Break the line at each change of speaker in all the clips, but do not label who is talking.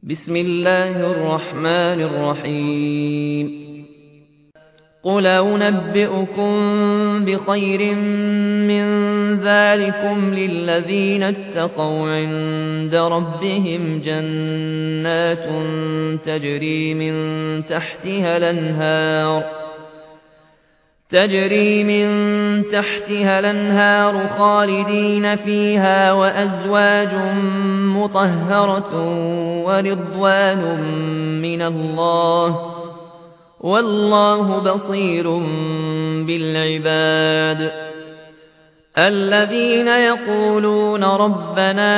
بسم الله الرحمن الرحيم قل أنبئكم بخير من ذلكم للذين اتقوا عند ربهم جنات تجري من تحتها الأنهار خالدين فيها وأزواج مطهرة ورضوان من الله والله بصير بالعباد الذين يقولون ربنا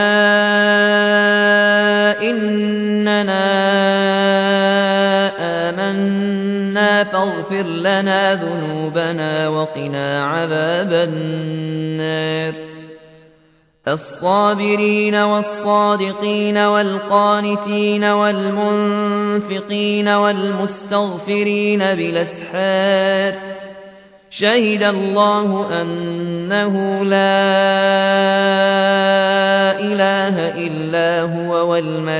إننا آمنا فاغفر لنا ذنوبنا وقنا عذاب النار الصابرين والصادقين والقانتين والمنفقين والمستغفرين بالأسحار شهد الله أنه لا إله إلا هو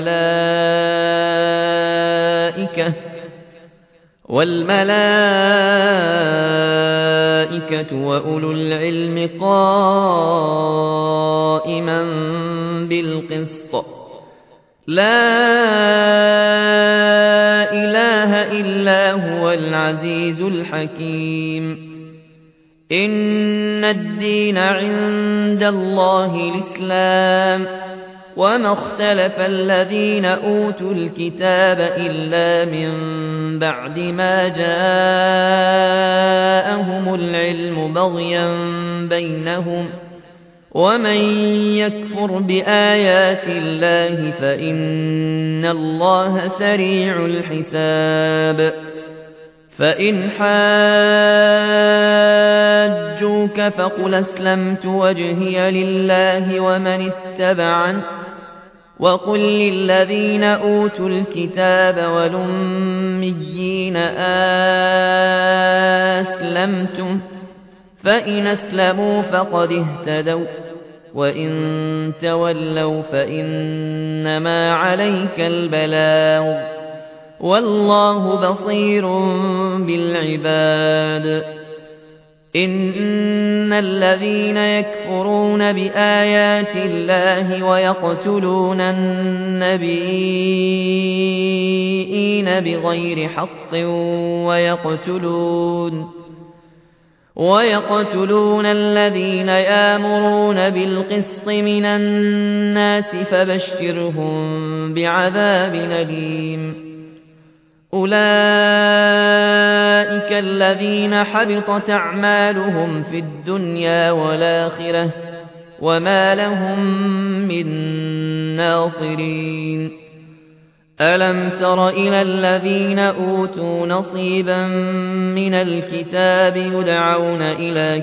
والملائكة وأولو العلم قائما بالقسط لا إله إلا هو العزيز الحكيم إن الدين عند الله الإسلام وما اختلف الذين أوتوا الكتاب إلا من بعد ما جاءهم العلم بغيا بينهم ومن يكفر بآيات الله فإن الله سريع الحساب فإن حاجوك فقل أسلمت وجهي لله ومن اتبعني وقل للذين أوتوا الكتاب والأميين أسلمتم فإن أسلموا فقد اهتدوا وإن تولوا فإنما عليك البلاغ والله بصير بالعباد إن الذين يكفرون بآيات الله ويقتلون النبيين بغير حق ويقتلون الذين يأمرون بالقسط من الناس فبشرهم بعذاب أليم أولئك الذين حبطت أعمالهم في الدنيا والآخرة وما لهم من ناصرين ألم تر إلى الذين أوتوا نصيبا من الكتاب يدعون إلى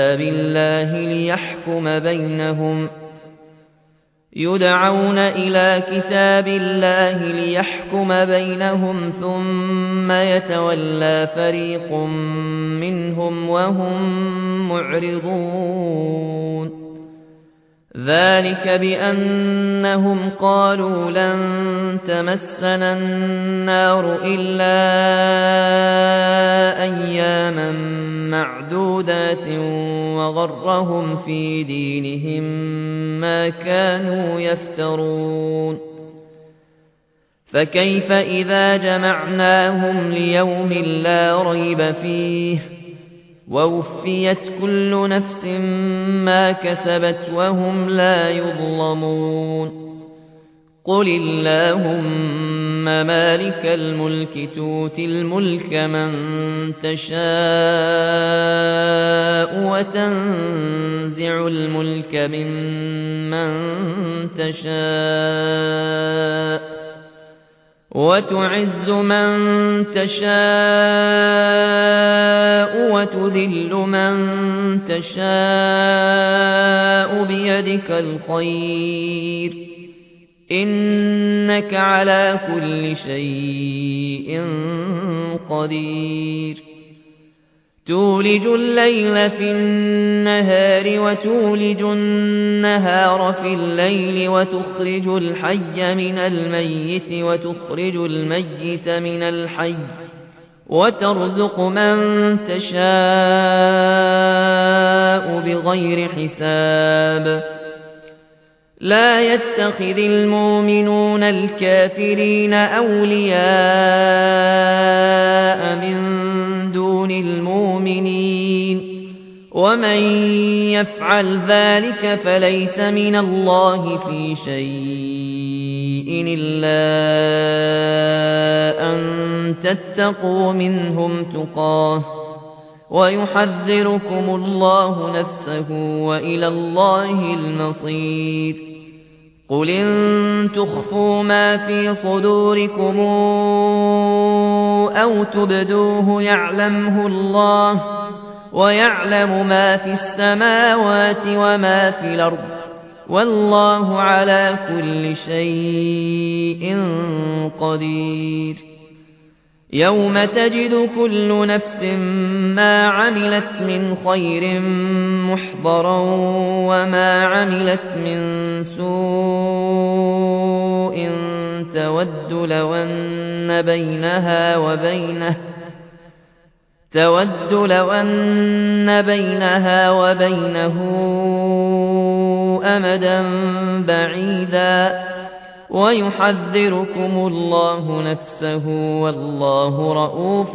كتاب الله ليحكم بينهم ثم يتولى فريق منهم وهم معرضون ذلك بأنهم قالوا لن تمسنا النار إلا أياما معدودات وغرهم في دينهم ما كانوا يفترون فكيف إذا جمعناهم ليوم لا ريب فيه ووفيت كل نفس ما كسبت وهم لا يظلمون قل اللهم مالك الملك تؤتي الملك من تشاء وتنزع الملك ممن تشاء وتعز من تشاء وتذل من تشاء بيدك الخير إنك على كل شيء قدير تولج الليل في النهار وتولج النهار في الليل وتخرج الحي من الميت وتخرج الميت من الحي وترزق من تشاء بغير حساب لا يتخذ المؤمنون الكافرين أولياء من دون المؤمنين ومن يفعل ذلك فليس من الله في شيء إلا أن تتقوا منهم تقاه ويحذركم الله نفسه وإلى الله المصير قل إن تخفوا ما في صدوركم أو تبدوه يعلمه الله ويعلم ما في السماوات وما في الأرض والله على كل شيء قدير يوم تجد كل نفس ما عملت من خير محضرا وما عملت من سوء تود لو أن بينها وبينه أمدا بعيدا ويحذركم الله نفسه والله رءوف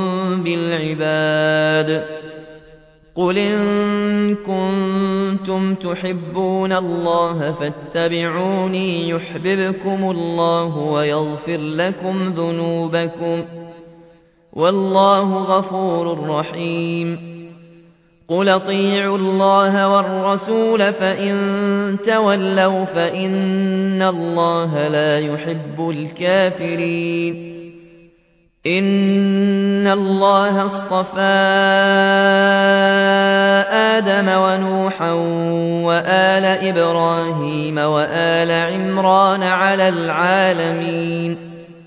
بالعباد قل إن كنتم تحبون الله فاتبعوني يحببكم الله ويغفر لكم ذنوبكم والله غفور رحيم قل اطيعوا الله والرسول فإن تولوا فإن الله لا يحب الكافرين إن الله اصطفى آدم ونوحا وآل إبراهيم وآل عمران على العالمين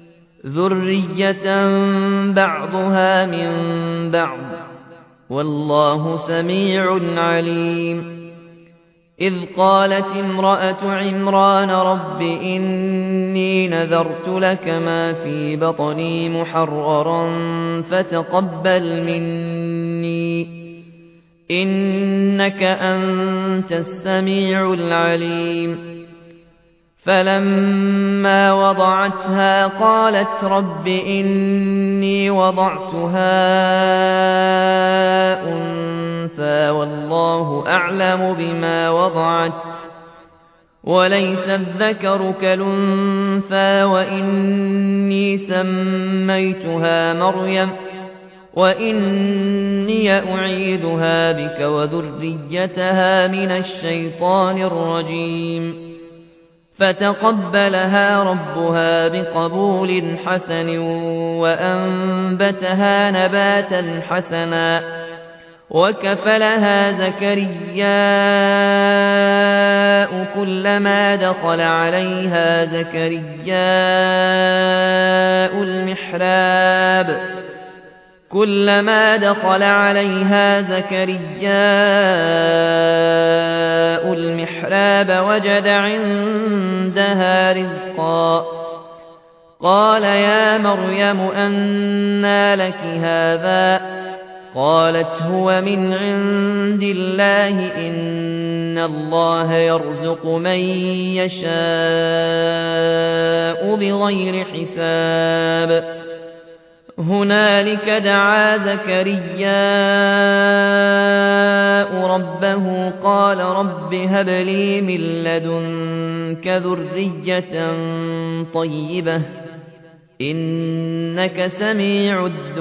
ذرية بعضها من بعض والله سميع عليم إذ قالت امرأة عمران رب إني نذرت لك ما في بطني محررا فتقبل مني إنك أنت السميع العليم فلما وضعتها قالت رب إني وضعتها أنثى والله أعلم بما وضعت وليس الذكر كالأنثى وإني سميتها مريم وإني أعيذها بك وذريتها من الشيطان الرجيم فتقبلها ربها بقبول حسن وأنبتها نباتا حسنا وكفلها زكرياء كلما دخل عليها زكرياء المحراب وجد عندها رزقا قال يا مريم أنى لك هذا قالت هو من عند الله إن الله يرزق من يشاء بغير حساب هنالك دعا زكرياء ربه قال رب هب لي من لدنك ذرية طيبة إنك سميع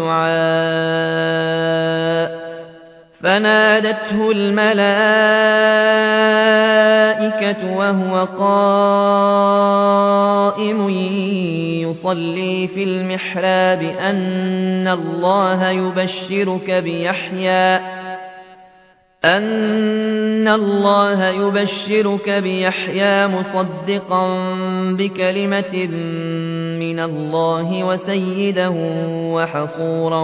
الدعاء فنادته الملائكة وهو قائم يصلي في المحراب أن الله يبشرك بيحيى مصدقا بكلمة من الله وسيدا وحصورا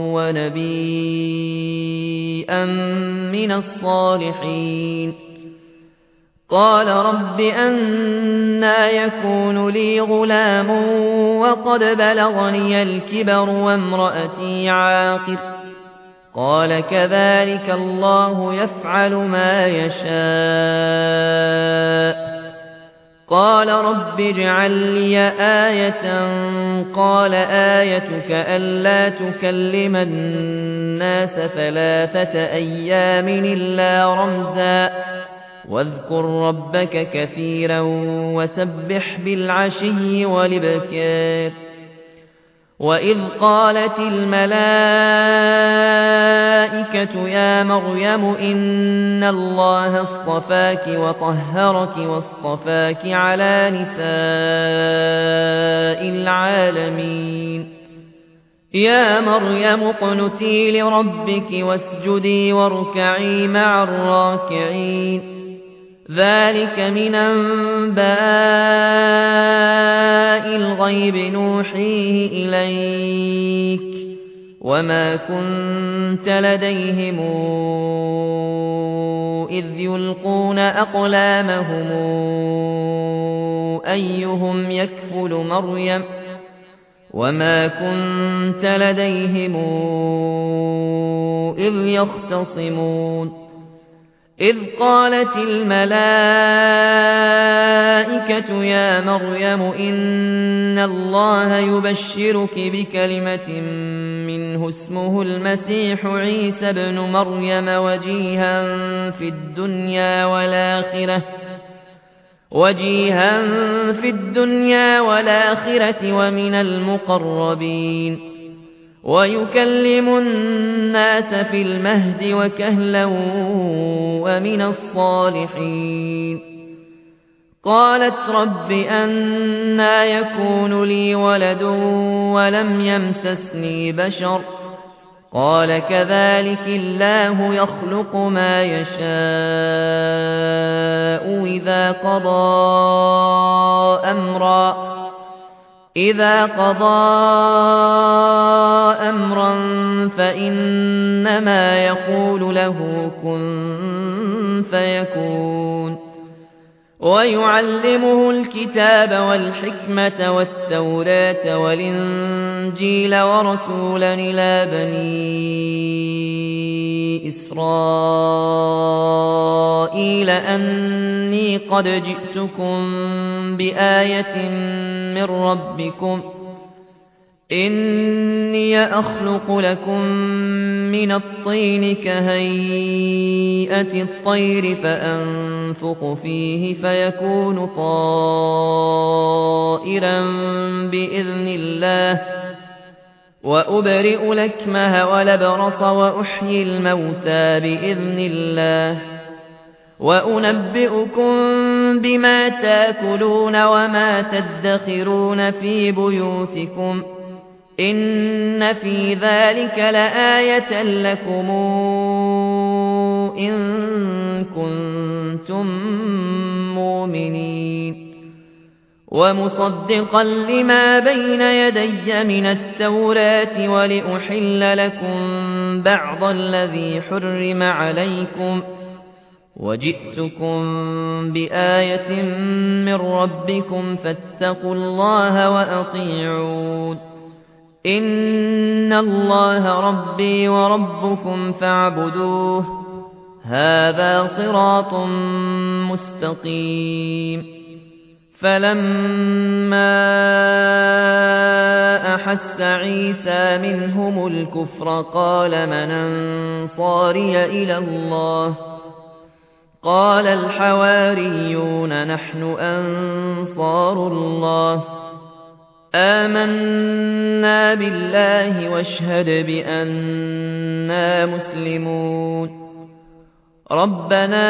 ونبيا من الصالحين قال رب أنى يكون لي غلام وقد بلغني الكبر وامرأتي عاقر قال كذلك الله يفعل ما يشاء قال رب اجعل لي آية قال آيتك ألا تكلم الناس 3 أيام إلا رمزا واذكر ربك كثيرا وسبح بالعشي والإبكار وإذ قالت الملائكة يا مريم إن الله اصطفاك وطهرك واصطفاك على نساء العالمين يا مريم اقنتي لربك واسجدي واركعي مع الراكعين ذلك من أنباء الغيب نوحيه إليك وما كنت لديهم إذ يلقون أقلامهم أيهم يكفل مريم وما كنت لديهم إذ يختصمون إذ قالت الملائكة يا مريم إن الله يبشرك بكلمة منه اسمه المسيح عيسى ابن مريم وجيها في الدنيا والآخرة ومن المقربين ويكلم الناس في المهد وكهلا ومن الصالحين قالت رب أنى يكون لي ولد ولم يمسسني بشر قال كذلك الله يخلق ما يشاء إذا قضى أمرا فإنما يقول له كن فيكون ويعلمه الكتاب والحكمة والتوراة والإنجيل ورسولا إلى بني إسرائيل أني قد جئتكم بآية من ربكم إني أخلق لكم من الطين كهيئة الطير فأنفخ فيه فيكون طائرا بإذن الله وأبرئ الأكمه والأبرص وأحيي الموتى بإذن الله وأنبئكم بما تأكلون وما تدخرون في بيوتكم إن في ذلك لآية لكم إن كنتم مؤمنين ومصدقا لما بين يدي من التوراة ولأحل لكم بعض الذي حرم عليكم وجئتكم بآية من ربكم فاتقوا الله وأطيعون إن الله ربي وربكم فاعبدوه هذا صراط مستقيم فلما أحس عيسى منهم الكفر قال من أنصاري إلى الله قال الحواريون نحن أنصار الله آمنا بالله واشهد بأننا مسلمون ربنا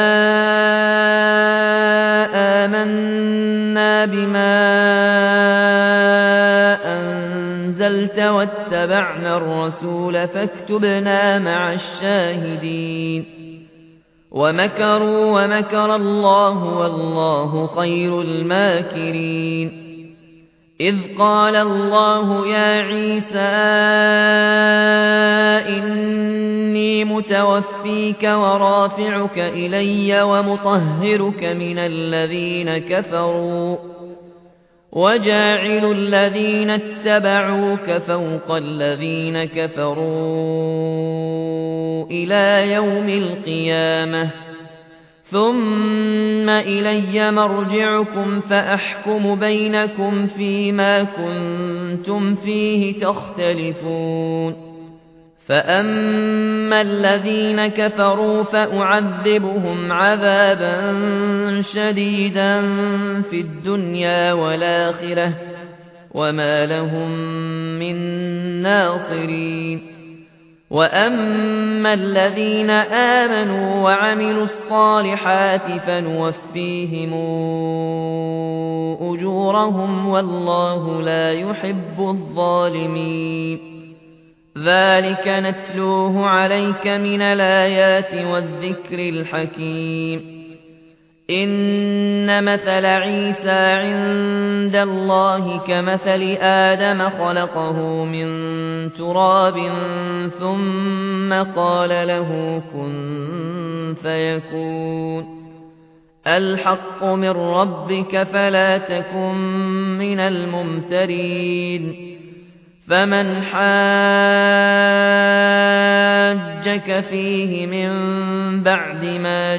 آمنا بما أنزلت واتبعنا الرسول فاكتبنا مع الشاهدين ومكروا ومكر الله والله خير الماكرين إذ قال الله يا عيسى إني متوفيك ورافعك إلي ومطهرك من الذين كفروا وجاعل الذين اتبعوك فوق الذين كفروا إلى يوم القيامة ثم إلي مرجعكم فأحكم بينكم فيما كنتم فيه تختلفون فأما الذين كفروا فأعذبهم عذابا شديدا في الدنيا والآخرة وما لهم من ناصرين وأما الذين آمنوا وعملوا الصالحات فنوفيهم أجورهم والله لا يحب الظالمين ذلك نتلوه عليك من الآيات والذكر الحكيم إن مثل عيسى عند الله كمثل آدم خلقه من تراب ثم قال له كن فيكون الحق من ربك فلا تكن من الممترين فمن حاجك فيه من بعد ما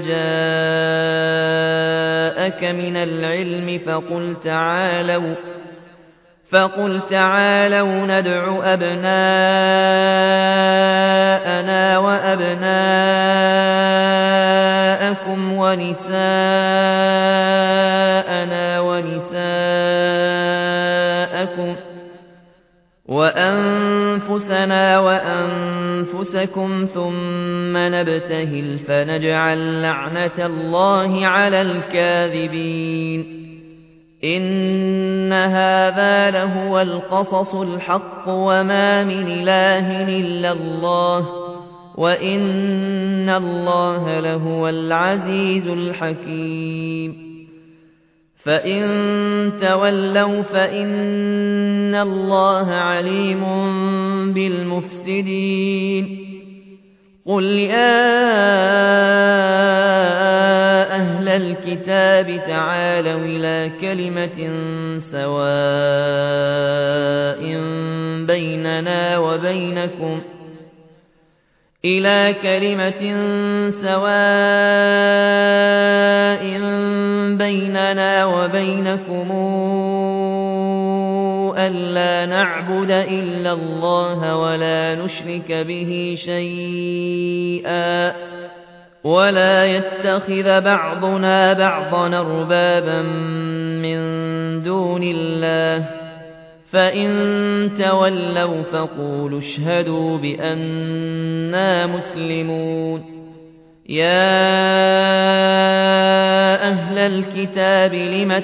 جاءك من العلم فقل تعالوا ندع أبناءنا وأبناءكم ونساءنا ونساءكم وأنفسنا وأنفسكم ثم نبتهل فنجعل لعنة الله على الكاذبين إن هذا لهو القصص الحق وما من إله إلا الله وإن الله لهو العزيز الحكيم فإن تولوا فإن الله عليم بالمفسدين قل يا أهل الكتاب تعالوا إلى كلمة سواء بيننا وبينكم ألا نعبد إلا الله ولا نشرك به شيئا ولا يتخذ بعضنا بعضا أربابا من دون الله فإن تولوا فقولوا اشهدوا بأننا مسلمون يا أهل الكتاب لم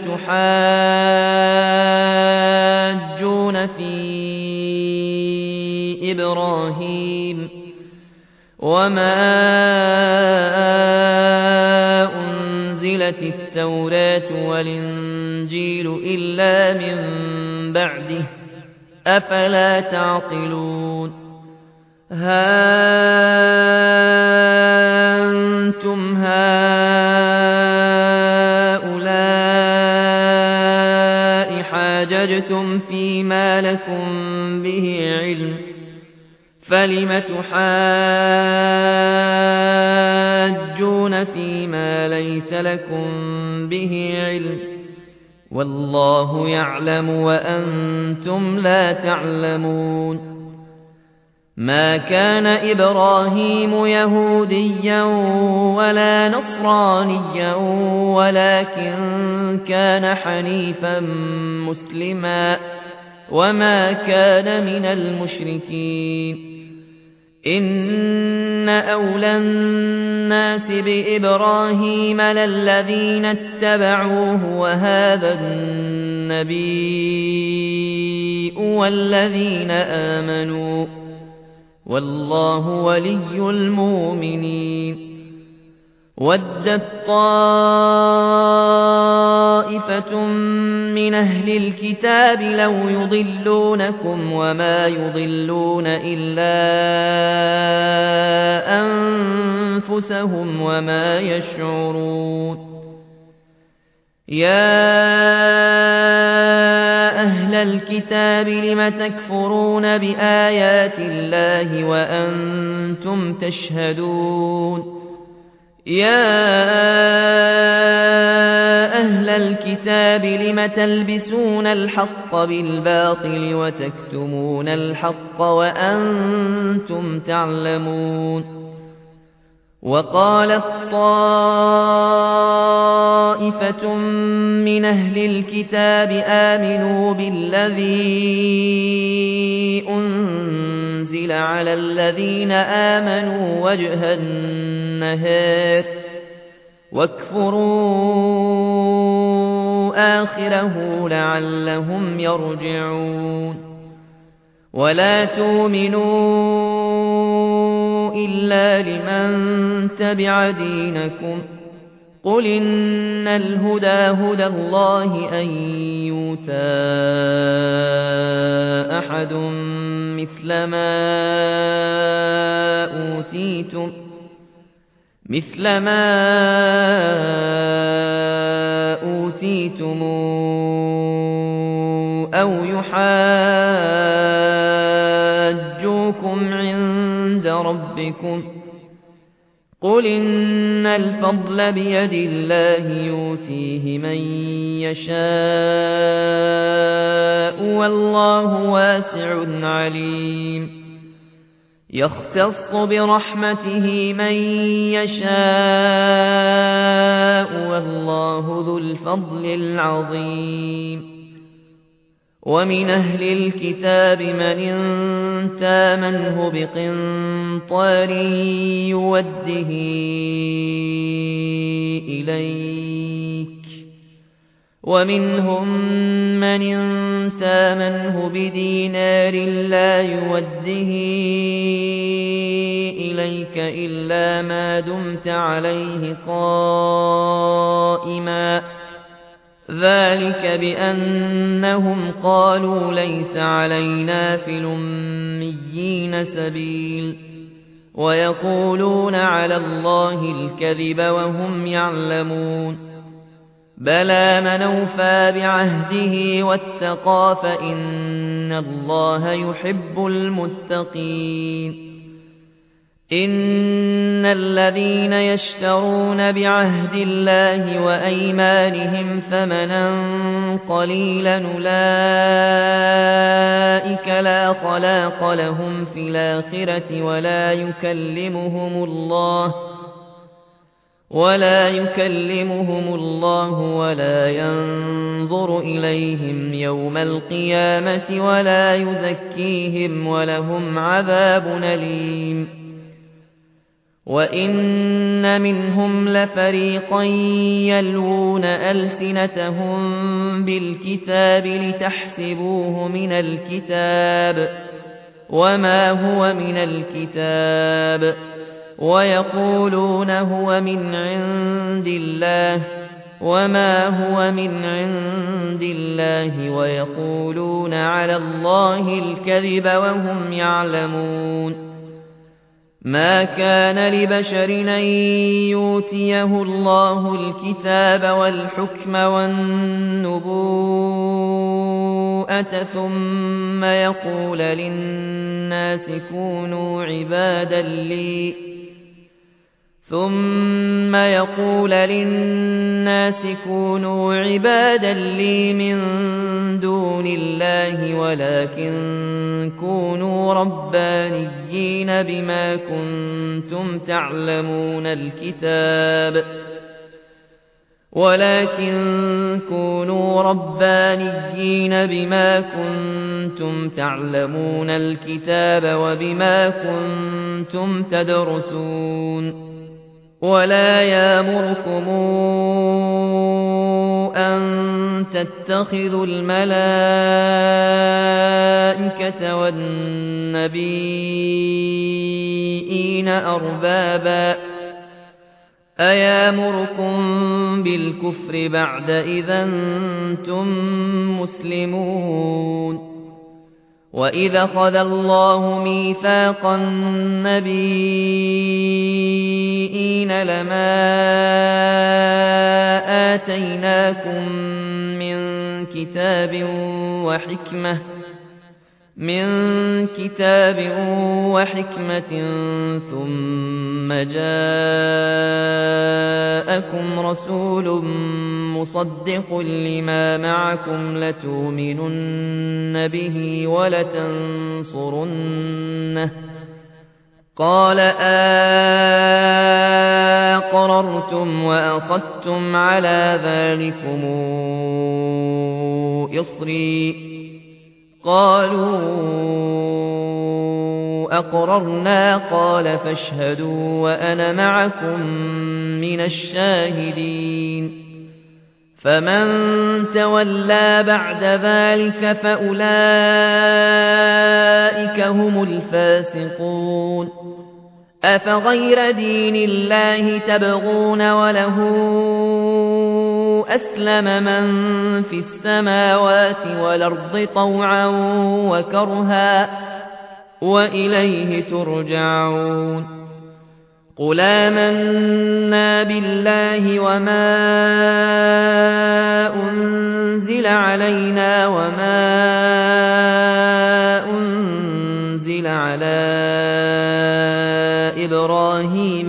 تحاجون في إبراهيم وما أنزلت التوراة والإنجيل إلا من بعده أفلا تعقلون أنتم هؤلاء حاججتم فيما لكم به علم فلم تحاجون فيما ليس لكم به علم والله يعلم وأنتم لا تعلمون ما كان إبراهيم يهوديا ولا نصرانيا ولكن كان حنيفا مسلما وما كان من المشركين إن أولى الناس بإبراهيم للذين اتبعوه وهذا النبي والذين آمنوا والله ولي المؤمنين ودت طائفة طائفة من أهل الكتاب لو يضلونكم وما يضلون إلا أنفسهم وما يشعرون يا أهل الكتاب لم تكفرون بآيات الله وأنتم تشهدون يا أهل الكتاب لم تلبسون الحق بالباطل وتكتمون الحق وأنتم تعلمون وقالت طائفة من أهل الكتاب آمنوا بالذي أنزل على الذين آمنوا وجه النهار واكفروا آخره لعلهم يرجعون ولا تؤمنوا إلا لمن تبع دينكم قل إن الهدى هدى الله أن يؤتى أحد مثل ما أوتيتم أو يحاجوكم عند ربكم قل إن الفضل بيد الله يؤتيه من يشاء والله واسع عليم يختص برحمته من يشاء والله ذو الفضل العظيم ومن أهل الكتاب من تامنه بقنطار يوده إليك ومنهم من تامنه بدينار لا يوده إليك إلا ما دمت عليه قائما ذلك بأنهم قالوا ليس علينا في الأميين سبيل ويقولون على الله الكذب وهم يعلمون بلى من أوفى بعهده واتقى فإن الله يحب المتقين إن الذين يشترون بعهد الله وأيمانهم ثمنا قليلا أولئك لا خلاق لهم في الآخرة ولا يكلمهم الله ولا ينظر إليهم يوم القيامة ولا يزكيهم ولهم عذاب أليم وإن منهم لفريقا يلوون ألسنتهم بالكتاب لتحسبوه من الكتاب وما هو من الكتاب ويقولون هو من عند الله وما هو من عند الله ويقولون على الله الكذب وهم يعلمون ما كان لبشر أن يؤتيه الله الكتاب والحكم والنبوءة ثم يقول للناس كونوا عبادا لي من دون الله ولكن كونوا ربانيين بما كنتم تعلمون الكتاب وبما كنتم تدرسون ولا يأمركم أن تتخذوا الملائكة والنبيين أربابا أيامركم بالكفر بعد إذا أنتم مسلمون وإذا أخذ الله ميثاق النبيين لما آتيناكم من كتاب وحكمة ثم جاءكم رسول مصدق لما معكم لتؤمنن به ولتنصرنه قال أقررتم وأخذتم على ذلكم إصري قالوا أقررنا قال فاشهدوا وأنا معكم من الشاهدين فمن تولى بعد ذلك فأولئك هم الفاسقون أفغير دين الله تبغون وله أسلم من في السماوات والأرض طوعا وكرها وإليه ترجعون قل آمنا بالله وما أنزل علينا وما أنزل على إبراهيم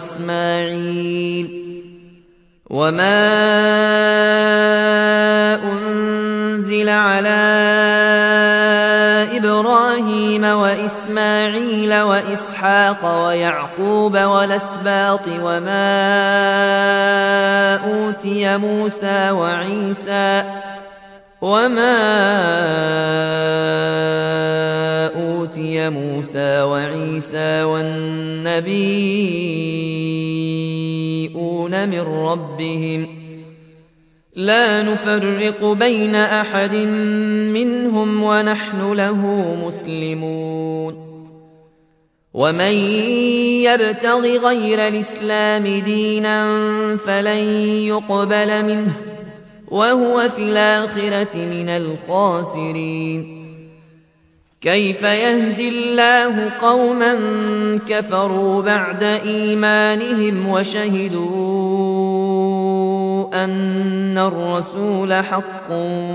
وإسماعيل وإسحاق ويعقوب والأسباط وما أوتي موسى وعيسى والنبيون من ربهم لا نفرق بين أحد منهم ونحن له مسلمون ومن يبتغ غير الإسلام دينا فلن يقبل منه وهو في الآخرة من الخاسرين كيف يهدي الله قوما كفروا بعد إيمانهم وشهدوا أن الرسول حق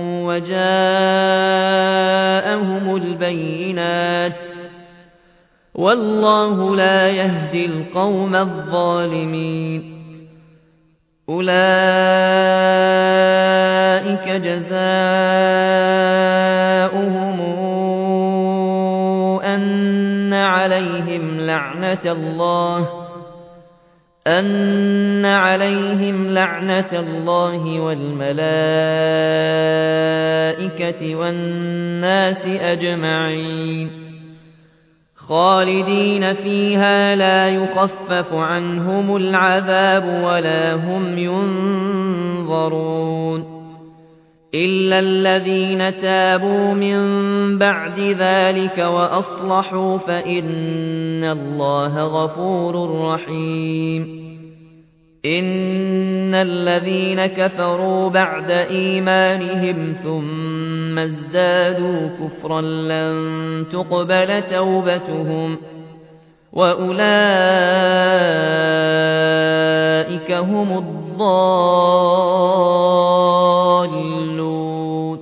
وجاءهم البينات والله لا يهدي القوم الظالمين أولئك جزاؤهم أن عليهم لعنة الله والملائكة والناس أجمعين خالدين فيها لا يخفف عنهم العذاب ولا هم ينظرون إلا الذين تابوا من بعد ذلك وأصلحوا فإن الله غفور رحيم إن الذين كفروا بعد إيمانهم ثم ازدادوا كفرا لن تقبل توبتهم وأولئك هم الضالون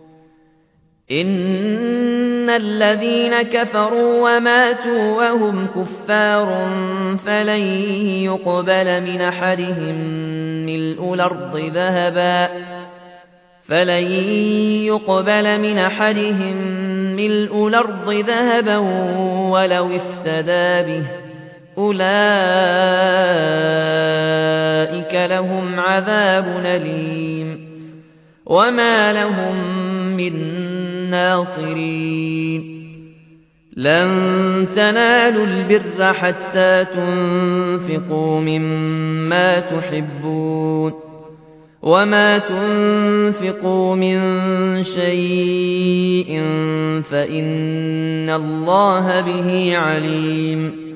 إن الذين كفروا وماتوا وهم كفار فلن يقبل من أحدهم ملء الأرض ذهبا ولو افتدى به أولئك لهم عذاب أليم وما لهم من ناصرين لن تنالوا البر حتى تنفقوا مما تحبون وما تنفقوا من شيء فإن الله به عليم